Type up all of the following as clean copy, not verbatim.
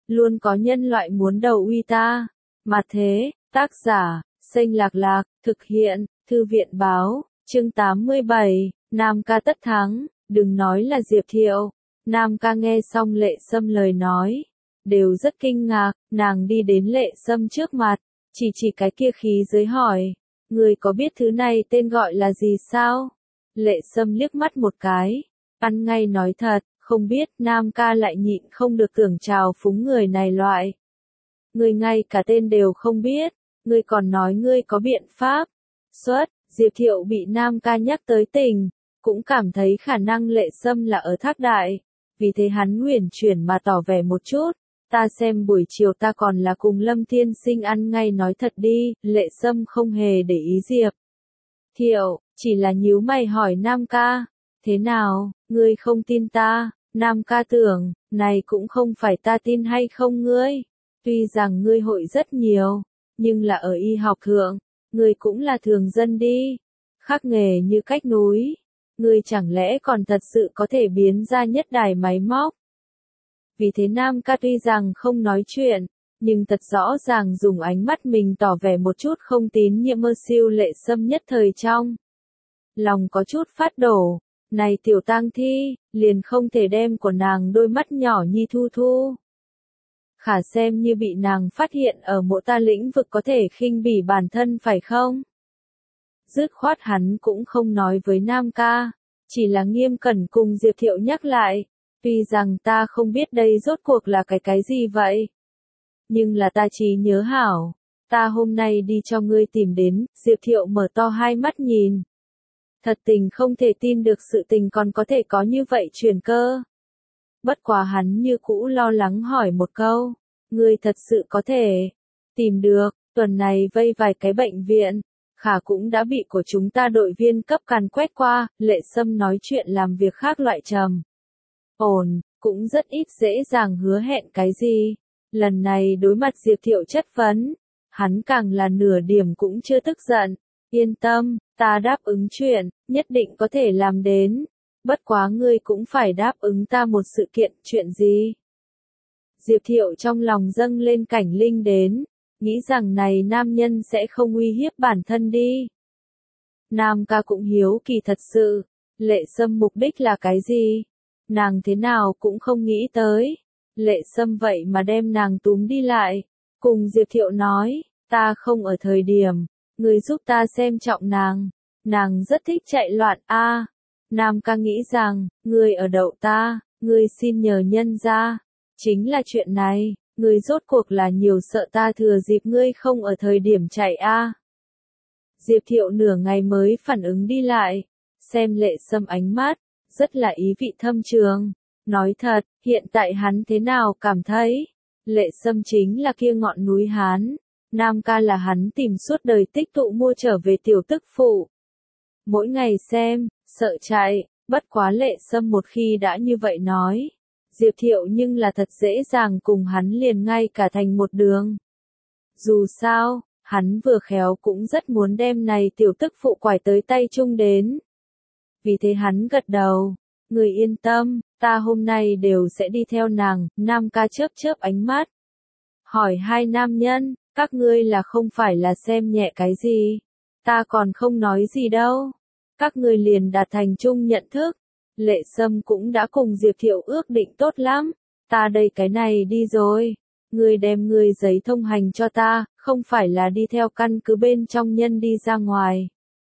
luôn có nhân loại muốn đầu uy ta. Mà thế, tác giả, Xanh Lạc Lạc, thực hiện, Thư viện báo, chương 87, Nam ca tất thắng, đừng nói là Diệp Thiệu. Nam ca nghe xong Lệ Sâm lời nói, đều rất kinh ngạc, nàng đi đến Lệ Sâm trước mặt, chỉ cái kia khí giới hỏi, người có biết thứ này tên gọi là gì sao? Lệ Sâm liếc mắt một cái, ăn ngay nói thật, không biết. Nam ca lại nhịn không được tưởng trào phúng người này loại. Người ngay cả tên đều không biết, ngươi còn nói ngươi có biện pháp. Diệp Thiệu bị Nam ca nhắc tới tình, cũng cảm thấy khả năng Lệ Sâm là ở Thác Đại, vì thế hắn huyền chuyển mà tỏ vẻ một chút. Ta xem buổi chiều ta còn là cùng Lâm Thiên Sinh ăn ngay nói thật đi. Lệ Sâm không hề để ý Diệp Thiệu, chỉ là nhíu mày hỏi Nam ca, thế nào, ngươi không tin ta? Nam ca tưởng, này cũng không phải ta tin hay không ngươi. Tuy rằng ngươi hội rất nhiều, nhưng là ở y học thượng, ngươi cũng là thường dân đi. Khắc nghề như cách núi, ngươi chẳng lẽ còn thật sự có thể biến ra nhất đài máy móc? Vì thế Nam ca tuy rằng không nói chuyện, nhưng thật rõ ràng dùng ánh mắt mình tỏ vẻ một chút không tín nhiệm. Mơ siêu Lệ Sâm nhất thời trong lòng có chút phát đổ. Này tiểu tang thi, liền không thể đem của nàng đôi mắt nhỏ nhi thu thu. Khả xem như bị nàng phát hiện ở mộ ta lĩnh vực có thể khinh bỉ bản thân phải không? Dứt khoát hắn cũng không nói với Nam ca, chỉ là nghiêm cẩn cùng Diệp Thiệu nhắc lại, tuy rằng ta không biết đây rốt cuộc là cái gì vậy. Nhưng là ta chỉ nhớ hảo, ta hôm nay đi cho ngươi tìm đến. Diệp Thiệu mở to hai mắt nhìn. Thật tình không thể tin được sự tình còn có thể có như vậy chuyển cơ. Bất quá hắn như cũ lo lắng hỏi một câu, ngươi thật sự có thể tìm được? Tuần này vây vài cái bệnh viện, Khả cũng đã bị của chúng ta đội viên cấp càn quét qua. Lệ Sâm nói chuyện làm việc khác loại trầm ổn, cũng rất ít dễ dàng hứa hẹn cái gì. Lần này đối mặt Diệp Thiệu chất vấn, hắn càng là nửa điểm cũng chưa tức giận. Yên tâm, ta đáp ứng chuyện, nhất định có thể làm đến. Bất quá ngươi cũng phải đáp ứng ta một sự kiện. Chuyện gì? Diệp Thiệu trong lòng dâng lên cảnh linh đến, nghĩ rằng này nam nhân sẽ không uy hiếp bản thân đi. Nam ca cũng hiếu kỳ thật sự, Lệ Sâm mục đích là cái gì? Nàng thế nào cũng không nghĩ tới. Lệ Sâm vậy mà đem nàng túm đi lại, cùng Diệp Thiệu nói, ta không ở thời điểm, ngươi giúp ta xem trọng nàng. Nàng rất thích chạy loạn a. Nam ca nghĩ rằng, ngươi ở đậu ta, ngươi xin nhờ nhân ra. Chính là chuyện này, ngươi rốt cuộc là nhiều sợ ta thừa dịp ngươi không ở thời điểm chạy a. Diệp Thiệu nửa ngày mới phản ứng đi lại, xem Lệ Sâm ánh mắt, rất là ý vị thâm trường. Nói thật, hiện tại hắn thế nào cảm thấy? Lệ Sâm chính là kia ngọn núi Hán. Nam ca là hắn tìm suốt đời tích tụ mua trở về tiểu tức phụ. Mỗi ngày xem, sợ chạy. Bất quá Lệ Sâm một khi đã như vậy nói, Diệp Thiệu nhưng là thật dễ dàng cùng hắn liền ngay cả thành một đường. Dù sao, hắn vừa khéo cũng rất muốn đem này tiểu tức phụ quải tới tay chung đến. Vì thế hắn gật đầu, người yên tâm, ta hôm nay đều sẽ đi theo nàng. Nam ca chớp chớp ánh mắt, hỏi hai nam nhân, các ngươi là không phải là xem nhẹ cái gì? Ta còn không nói gì đâu. Các ngươi liền đạt thành chung nhận thức. Lệ Sâm cũng đã cùng Diệp Thiệu ước định tốt lắm. Ta đây cái này đi rồi. Ngươi đem ngươi giấy thông hành cho ta, không phải là đi theo căn cứ bên trong nhân đi ra ngoài.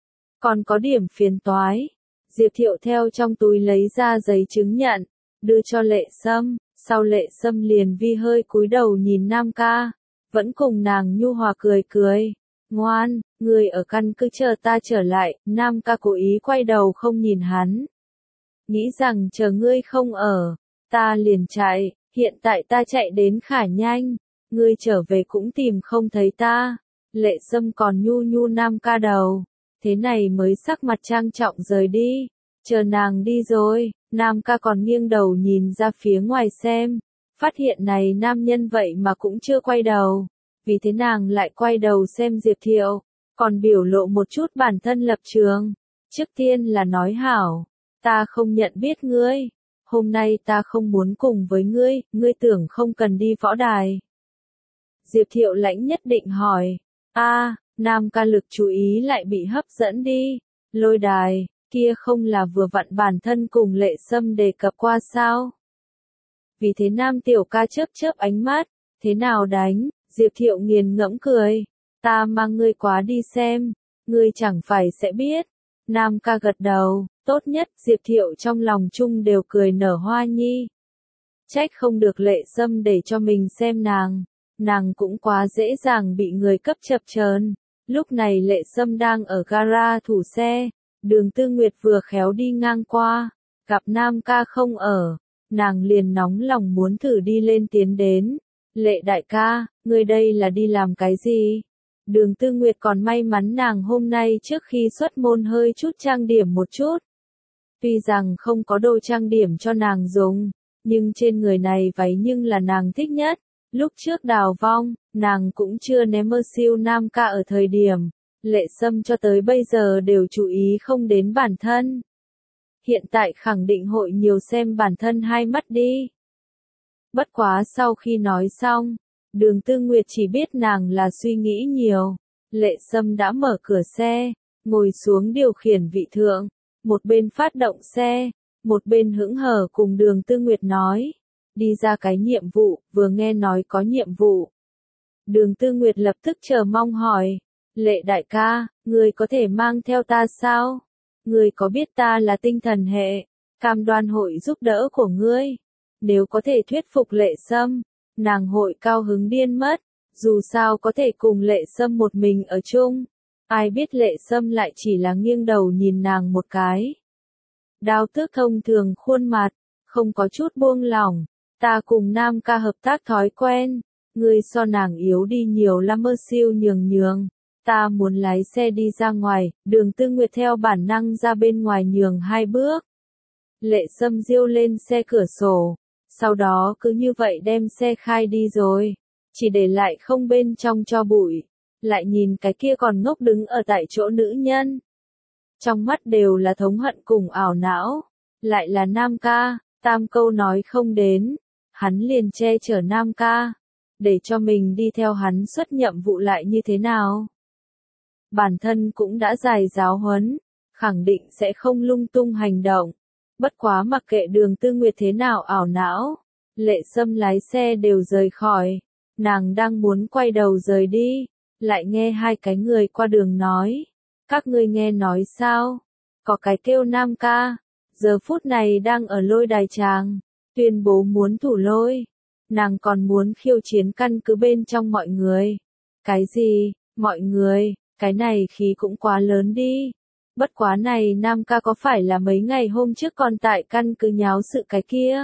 Còn có điểm phiền toái. Diệp Thiệu theo trong túi lấy ra giấy chứng nhận, đưa cho Lệ Sâm. Sau Lệ Sâm liền vi hơi cúi đầu nhìn Nam ca, vẫn cùng nàng nhu hòa cười cười. Ngoan, ngươi ở căn cứ chờ ta trở lại. Nam ca cố ý quay đầu không nhìn hắn. Nghĩ rằng chờ ngươi không ở, ta liền chạy. Hiện tại ta chạy đến khả nhanh, ngươi trở về cũng tìm không thấy ta. Lệ Sâm còn nhu nhu Nam ca đầu, thế này mới sắc mặt trang trọng rời đi. Chờ nàng đi rồi, Nam ca còn nghiêng đầu nhìn ra phía ngoài xem, phát hiện này nam nhân vậy mà cũng chưa quay đầu. Vì thế nàng lại quay đầu xem Diệp Thiệu, còn biểu lộ một chút bản thân lập trường. Trước tiên là nói hảo, ta không nhận biết ngươi. hôm nay ta không muốn cùng với ngươi tưởng không cần đi võ đài. Diệp Thiệu lãnh nhất định hỏi, Nam ca lực chú ý lại bị hấp dẫn đi, lôi đài, kia không là vừa vặn bản thân cùng Lệ Sâm đề cập qua sao? Vì thế Nam tiểu ca chớp chớp ánh mắt, thế nào đánh, Diệp Thiệu nghiền ngẫm cười, ta mang ngươi quá đi xem, ngươi chẳng phải sẽ biết. Nam ca gật đầu, tốt nhất, Diệp Thiệu trong lòng chung đều cười nở hoa nhi. Trách không được Lệ Sâm để cho mình xem nàng cũng quá dễ dàng bị người cấp chập chờn. Lúc này Lệ Sâm đang ở gara thủ xe, Đường Tư Nguyệt vừa khéo đi ngang qua, gặp Nam ca không ở, nàng liền nóng lòng muốn thử đi lên tiến đến. Lệ đại ca, ngươi đây là đi làm cái gì? Đường Tư Nguyệt còn may mắn nàng hôm nay trước khi xuất môn hơi chút trang điểm một chút. Tuy rằng không có đồ trang điểm cho nàng dùng, nhưng trên người này váy nhưng là nàng thích nhất. Lúc trước đào vong, nàng cũng chưa ném mơ siêu Nam ca ở thời điểm. Lệ Sâm cho tới bây giờ đều chú ý không đến bản thân. Hiện tại khẳng định hội nhiều xem bản thân hai mắt đi. Bất quá sau khi nói xong, Đường Tư Nguyệt chỉ biết nàng là suy nghĩ nhiều. Lệ Sâm đã mở cửa xe, ngồi xuống điều khiển vị thượng, một bên phát động xe, một bên hững hờ cùng Đường Tư Nguyệt nói, đi ra cái nhiệm vụ, vừa nghe nói có nhiệm vụ. Đường Tư Nguyệt lập tức chờ mong hỏi, Lệ đại ca, ngươi có thể mang theo ta sao? Ngươi có biết ta là tinh thần hệ, cam đoan hội giúp đỡ của ngươi. Nếu có thể thuyết phục Lệ Sâm, nàng hội cao hứng điên mất, dù sao có thể cùng Lệ Sâm một mình ở chung. Ai biết Lệ Sâm lại chỉ là nghiêng đầu nhìn nàng một cái. Đao Tước thông thường khuôn mặt, không có chút buông lỏng, ta cùng Nam ca hợp tác thói quen, ngươi so nàng yếu đi nhiều lắm mơ siêu nhường, ta muốn lái xe đi ra ngoài, Đường Tư Nguyệt theo bản năng ra bên ngoài nhường hai bước. Lệ Sâm giơ lên xe cửa sổ, sau đó cứ như vậy đem xe khai đi rồi, chỉ để lại không bên trong cho bụi, lại nhìn cái kia còn ngốc đứng ở tại chỗ nữ nhân. Trong mắt đều là thống hận cùng ảo não, lại là Nam ca, tam câu nói không đến, hắn liền che chở Nam ca, để cho mình đi theo hắn xuất nhiệm vụ lại như thế nào. Bản thân cũng đã dài giáo huấn, khẳng định sẽ không lung tung hành động. Bất quá mặc kệ Đường Tư Nguyệt thế nào ảo não, Lệ Sâm lái xe đều rời khỏi, nàng đang muốn quay đầu rời đi, lại nghe hai cái người qua đường nói, các ngươi nghe nói sao, có cái kêu Nam ca, giờ phút này đang ở lôi đài tràng, tuyên bố muốn thủ lôi, nàng còn muốn khiêu chiến căn cứ bên trong mọi người. Cái gì, mọi người, cái này khí cũng quá lớn đi. Bất quá này Nam ca có phải là mấy ngày hôm trước còn tại căn cứ nháo sự cái kia?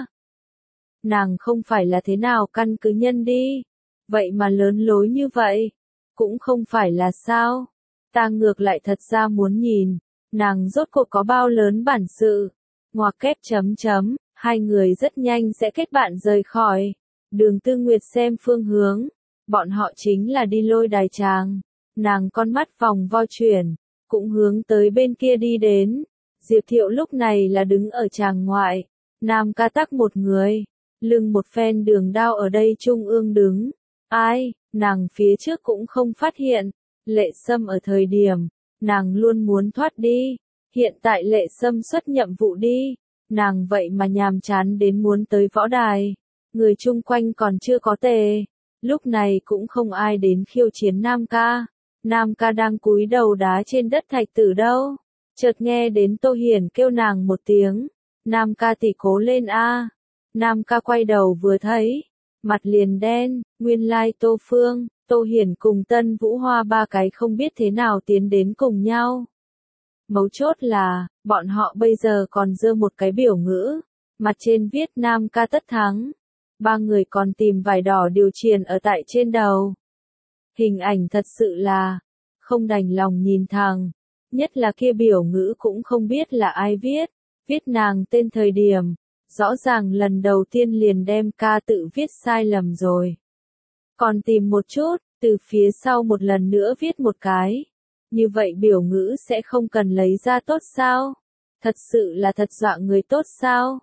Nàng không phải là thế nào căn cứ nhân đi. Vậy mà lớn lối như vậy. Cũng không phải là sao. Ta ngược lại thật ra muốn nhìn. Nàng rốt cuộc có bao lớn bản sự. Ngoặc kép chấm chấm. Hai người rất nhanh sẽ kết bạn rời khỏi. Đường Tư Nguyệt xem phương hướng. Bọn họ chính là đi lôi đài tràng. Nàng con mắt vòng vo chuyển. Cũng hướng tới bên kia đi đến. Diệp Thiệu lúc này là đứng ở tràng ngoại. Nam ca tắc một người. Lưng một phen đường đao ở đây trung ương đứng. Ai, nàng phía trước cũng không phát hiện. Lệ Sâm ở thời điểm, nàng luôn muốn thoát đi. Hiện tại Lệ Sâm xuất nhiệm vụ đi. Nàng vậy mà nhàm chán đến muốn tới võ đài. Người chung quanh còn chưa có tề. Lúc này cũng không ai đến khiêu chiến Nam ca. Nam ca đang cúi đầu đá trên đất thạch tử đâu. Chợt nghe đến Tô Hiển kêu nàng một tiếng. Nam ca tỷ cố lên a. Nam ca quay đầu vừa thấy. Mặt liền đen, nguyên lai Tô Phương, Tô Hiển cùng Tân Vũ Hoa ba cái không biết thế nào tiến đến cùng nhau. Mấu chốt là, bọn họ bây giờ còn giơ một cái biểu ngữ. Mặt trên viết Nam ca tất thắng. Ba người còn tìm vải đỏ điều triền ở tại trên đầu. Hình ảnh thật sự là không đành lòng nhìn thẳng, nhất là kia biểu ngữ cũng không biết là ai viết, viết nàng tên thời điểm, rõ ràng lần đầu tiên liền đem ca tự viết sai lầm rồi. Còn tìm một chút, từ phía sau một lần nữa viết một cái, như vậy biểu ngữ sẽ không cần lấy ra tốt sao? Thật sự là thật dọa người tốt sao?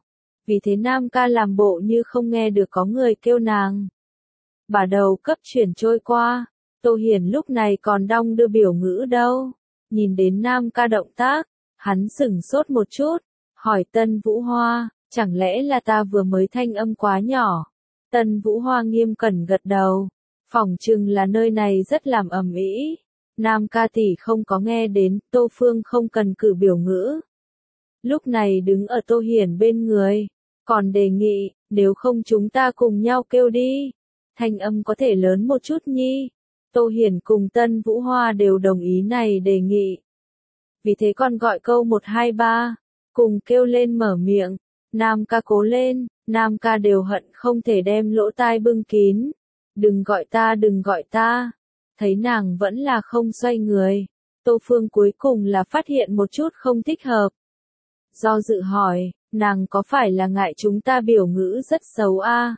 vì thế Nam ca làm bộ như không nghe được có người kêu nàng. Bà đầu cấp chuyển trôi qua, Tô Hiển lúc này còn đong đưa biểu ngữ đâu. Nhìn đến Nam ca động tác, hắn sửng sốt một chút, hỏi Tân Vũ Hoa, chẳng lẽ là ta vừa mới thanh âm quá nhỏ? Tân Vũ Hoa nghiêm cẩn gật đầu, phỏng chừng là nơi này rất làm ầm ĩ. Nam ca tỷ không có nghe đến, Tô Phương không cần cử biểu ngữ. Lúc này đứng ở Tô Hiển bên người, còn đề nghị, nếu không chúng ta cùng nhau kêu đi. Thanh âm có thể lớn một chút nhi. Tô Hiển cùng Tân Vũ Hoa đều đồng ý này đề nghị. Vì thế con gọi câu 1 2 3, cùng kêu lên mở miệng. Nam ca cố lên, Nam ca đều hận không thể đem lỗ tai bưng kín. Đừng gọi ta, đừng gọi ta. Thấy nàng vẫn là không xoay người. Tô Phương cuối cùng là phát hiện một chút không thích hợp. Do dự hỏi, nàng có phải là ngại chúng ta biểu ngữ rất xấu a?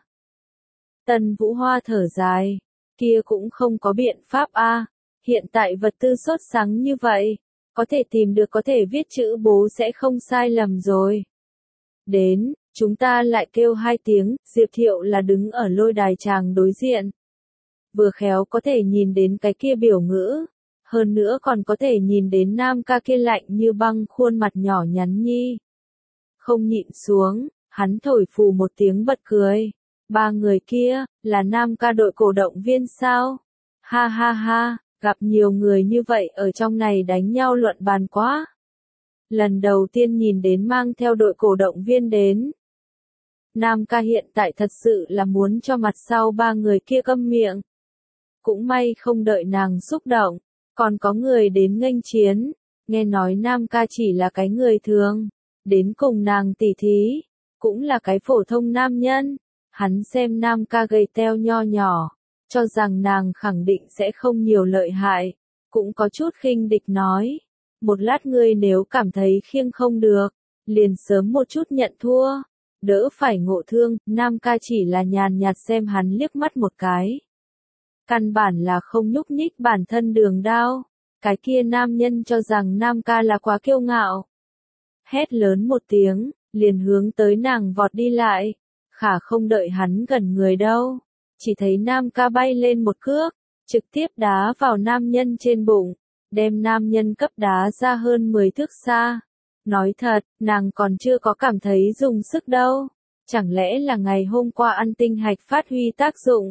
Tân Vũ Hoa thở dài, kia cũng không có biện pháp a. Hiện tại vật tư sốt sắng như vậy, có thể tìm được có thể viết chữ bố sẽ không sai lầm rồi. Đến, chúng ta lại kêu 2 tiếng, Diệp Thiệu là đứng ở lôi đài tràng đối diện. Vừa khéo có thể nhìn đến cái kia biểu ngữ, hơn nữa còn có thể nhìn đến Nam ca kia lạnh như băng khuôn mặt nhỏ nhắn nhi. Không nhịn xuống, hắn thổi phù một tiếng bật cười. 3 người kia, là Nam ca đội cổ động viên sao? Ha ha ha, gặp nhiều người như vậy ở trong này đánh nhau luận bàn quá. Lần đầu tiên nhìn đến mang theo đội cổ động viên đến. Nam ca hiện tại thật sự là muốn cho mặt sau 3 người kia câm miệng. Cũng may không đợi nàng xúc động, còn có người đến nghênh chiến. Nghe nói Nam ca chỉ là cái người thường, đến cùng nàng tỉ thí, cũng là cái phổ thông nam nhân. Hắn xem Nam ca gầy teo nho nhỏ, cho rằng nàng khẳng định sẽ không nhiều lợi hại, cũng có chút khinh địch nói. Một lát ngươi nếu cảm thấy khiêng không được, liền sớm một chút nhận thua, đỡ phải ngộ thương. Nam ca chỉ là nhàn nhạt xem hắn liếc mắt một cái. Căn bản là không nhúc nhích bản thân đường đao. Cái kia nam nhân cho rằng Nam ca là quá kiêu ngạo. Hét lớn một tiếng, liền hướng tới nàng vọt đi lại. Khả không đợi hắn gần người đâu. Chỉ thấy Nam ca bay lên một cước, trực tiếp đá vào nam nhân trên bụng, đem nam nhân cấp đá ra hơn 10 thước xa. Nói thật, nàng còn chưa có cảm thấy dùng sức đâu. Chẳng lẽ là ngày hôm qua ăn tinh hạch phát huy tác dụng?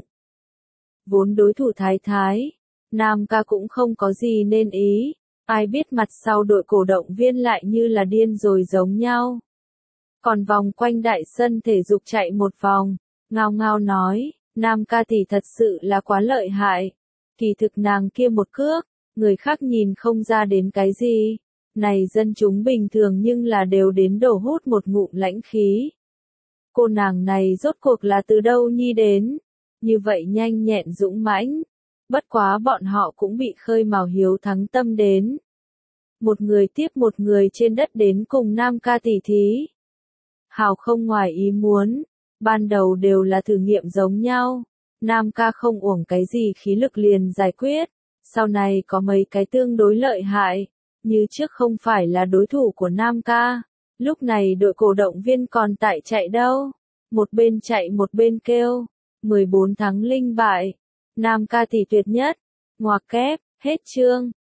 Vốn đối thủ thái thái, Nam ca cũng không có gì nên ý. Ai biết mặt sau đội cổ động viên lại như là điên rồi giống nhau. Còn vòng quanh đại sân thể dục chạy một vòng, ngao ngao nói, Nam ca tỷ thật sự là quá lợi hại. Kỳ thực nàng kia một cước, người khác nhìn không ra đến cái gì. Này dân chúng bình thường nhưng là đều đến đổ hút một ngụm lãnh khí. Cô nàng này rốt cuộc là từ đâu nhi đến? Như vậy nhanh nhẹn dũng mãnh. Bất quá bọn họ cũng bị khơi mào hiếu thắng tâm đến. Một người tiếp một người trên đất đến cùng Nam ca tỉ thí. Hào không ngoài ý muốn, ban đầu đều là thử nghiệm giống nhau. Nam ca không uổng cái gì khí lực liền giải quyết. Sau này có mấy cái tương đối lợi hại, như trước không phải là đối thủ của Nam ca. Lúc này đội cổ động viên còn tại chạy đâu. Một bên chạy một bên kêu, 14 thắng linh bại. Nam ca tỷ tuyệt nhất. Ngoặc kép, hết chương.